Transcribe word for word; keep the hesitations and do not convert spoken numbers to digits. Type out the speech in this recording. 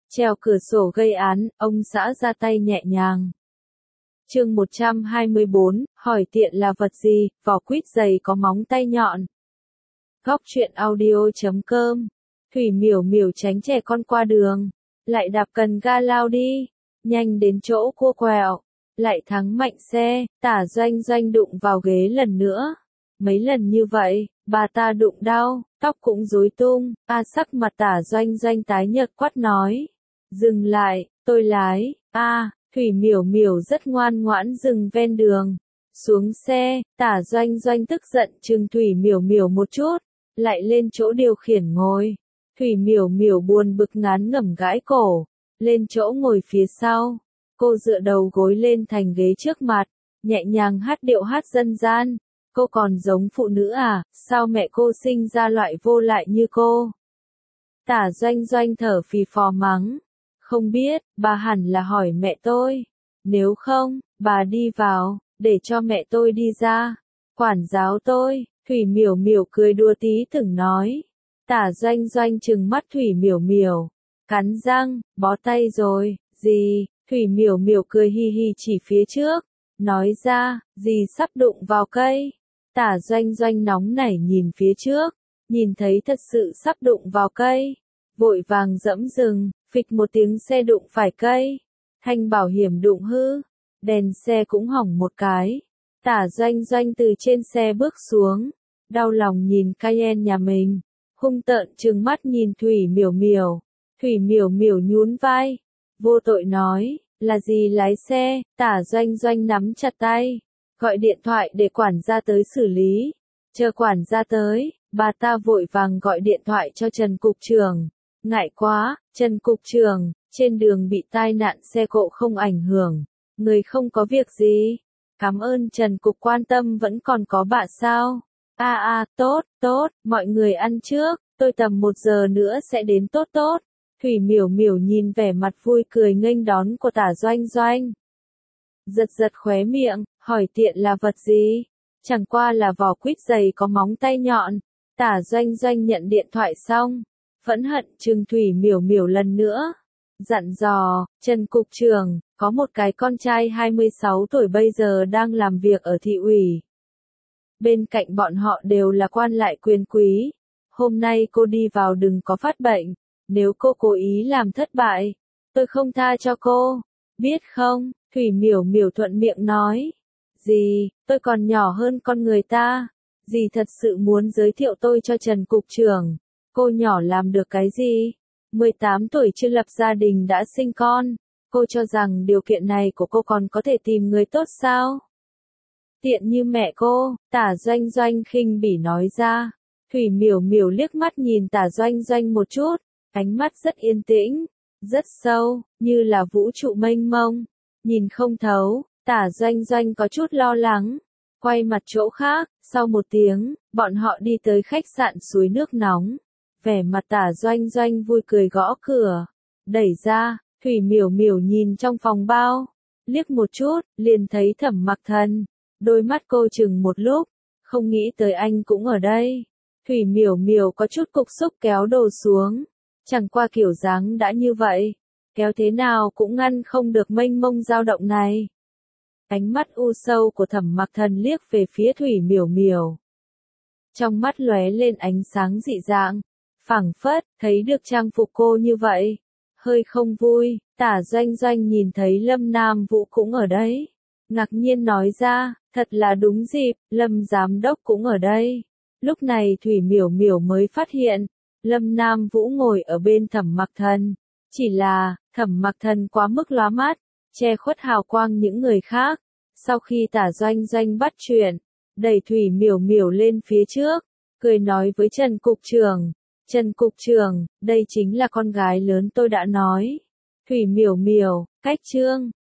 Treo cửa sổ gây án, ông xã ra tay nhẹ nhàng. Chương một trăm hai mươi bốn, hỏi tiện là vật gì, vỏ quýt dày có móng tay nhọn. Góc truyện audio chấm com. Thủy miểu miểu tránh trẻ con qua đường, lại đạp cần ga lao đi, nhanh đến chỗ cua quẹo, lại thắng mạnh xe, Tả Doanh Doanh đụng vào ghế lần nữa. Mấy lần như vậy, bà ta đụng đau, tóc cũng rối tung, a sắc mặt Tả Doanh Doanh tái nhợt quát nói. Dừng lại, tôi lái, a Thủy miểu miểu rất ngoan ngoãn dừng ven đường. Xuống xe, Tả Doanh Doanh tức giận chừng Thủy miểu miểu một chút, lại lên chỗ điều khiển ngồi. Thủy miểu miểu buồn bực ngán ngẩm gãi cổ, lên chỗ ngồi phía sau. Cô dựa đầu gối lên thành ghế trước mặt, nhẹ nhàng hát điệu hát dân gian. Cô còn giống phụ nữ à, sao mẹ cô sinh ra loại vô lại như cô? Tả Doanh Doanh thở phì phò mắng. Không biết, bà hẳn là hỏi mẹ tôi. Nếu không, bà đi vào, để cho mẹ tôi đi ra. Quản giáo tôi, Thủy miểu miểu cười đùa tí từng nói. Tả Doanh Doanh trừng mắt Thủy miểu miểu, cắn răng, bó tay rồi, gì? Thủy miểu miểu cười hi hi chỉ phía trước, nói ra, gì sắp đụng vào cây. Tả Doanh Doanh nóng nảy nhìn phía trước, nhìn thấy thật sự sắp đụng vào cây, vội vàng dẫm dừng, phịch một tiếng xe đụng phải cây, thanh bảo hiểm đụng hư, đèn xe cũng hỏng một cái. Tả Doanh Doanh từ trên xe bước xuống, đau lòng nhìn Cayenne nhà mình, hung tợn trừng mắt nhìn Thủy miểu miểu. Thủy miểu miểu nhún vai, vô tội nói, là gì lái xe? Tả Doanh Doanh nắm chặt tay, gọi điện thoại để quản gia tới xử lý. Chờ quản gia tới, bà ta vội vàng gọi điện thoại cho Trần cục trưởng. Ngại quá, Trần cục trưởng, trên đường bị tai nạn xe cộ không ảnh hưởng, người không có việc gì. Cảm ơn Trần cục quan tâm, vẫn còn có bạn sao? A a, tốt, tốt, mọi người ăn trước, tôi tầm một giờ nữa sẽ đến tốt tốt. Thủy miểu miểu nhìn vẻ mặt vui cười nghênh đón của Tả Doanh Doanh. Giật giật khóe miệng, hỏi tiện là vật gì? Chẳng qua là vỏ quýt dày có móng tay nhọn. Tả Doanh Doanh nhận điện thoại xong, phẫn hận trừng Thủy miểu miểu lần nữa. Dặn dò, Trần cục trưởng, có một cái con trai hai mươi sáu tuổi bây giờ đang làm việc ở thị ủy. Bên cạnh bọn họ đều là quan lại quyền quý. Hôm nay cô đi vào đừng có phát bệnh. Nếu cô cố ý làm thất bại, tôi không tha cho cô. Biết không? Thủy miểu miểu thuận miệng nói. Gì, tôi còn nhỏ hơn con người ta. Dì thật sự muốn giới thiệu tôi cho Trần cục trưởng. Cô nhỏ làm được cái gì? mười tám tuổi chưa lập gia đình đã sinh con. Cô cho rằng điều kiện này của cô còn có thể tìm người tốt sao? Tiện như mẹ cô, Tả Doanh Doanh khinh bỉ nói ra. Thủy miểu miểu liếc mắt nhìn Tả Doanh Doanh một chút, ánh mắt rất yên tĩnh, rất sâu, như là vũ trụ mênh mông. Nhìn không thấu, Tả Doanh Doanh có chút lo lắng, quay mặt chỗ khác. Sau một tiếng, bọn họ đi tới khách sạn suối nước nóng. Vẻ mặt Tả Doanh Doanh vui cười gõ cửa, đẩy ra. Thủy miểu miểu nhìn trong phòng bao, liếc một chút, liền thấy Thẩm Mặc Thần. Đôi mắt cô chừng một lúc, không nghĩ tới anh cũng ở đây. Thủy miểu miểu có chút cục xúc kéo đồ xuống. Chẳng qua kiểu dáng đã như vậy, kéo thế nào cũng ngăn không được mênh mông dao động này. Ánh mắt u sâu của Thẩm Mặc Thần liếc về phía Thủy miểu miểu. Trong mắt lóe lên ánh sáng dị dạng, phảng phất, thấy được trang phục cô như vậy. Hơi không vui, Tả Doanh Doanh nhìn thấy Lâm Nam Vũ cũng ở đấy. Ngạc nhiên nói ra, thật là đúng dịp, Lâm Giám Đốc cũng ở đây. Lúc này Thủy miểu miểu mới phát hiện, Lâm Nam Vũ ngồi ở bên Thẩm Mặc Thần. Chỉ là, Thẩm Mặc Thần quá mức lóa mắt, che khuất hào quang những người khác. Sau khi Tả Doanh Doanh bắt chuyện, đẩy Thủy miểu miểu lên phía trước, cười nói với Trần cục trưởng. Trần cục trưởng, đây chính là con gái lớn tôi đã nói. Thủy miểu miểu, cách chương.